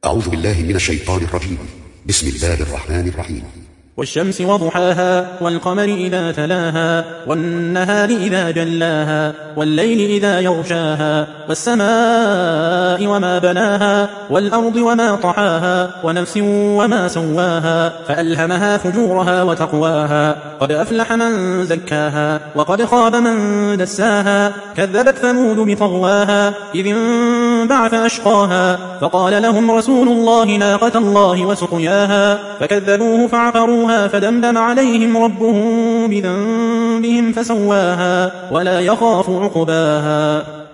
أعوذ بالله من الشيطان الرجيم. بسم الله الرحمن الرحيم. والشمس وضحاها والقمر إذا تلاها والنهار إذا جلاها والليل إذا يغشاها والسماء وما بناها والأرض وما طحاها ونفس وما سواها فألهمها فجورها وتقواها قد أفلح من زكاها وقد خاب من دساها كذبت ثمود بطغواها إذ انبعث أشقاها فقال لهم رسول الله ناقة الله وسقياها فكذبوه فعقروها فدمدم عليهم ربهم بذنبهم فسواها ولا يخاف عقباها.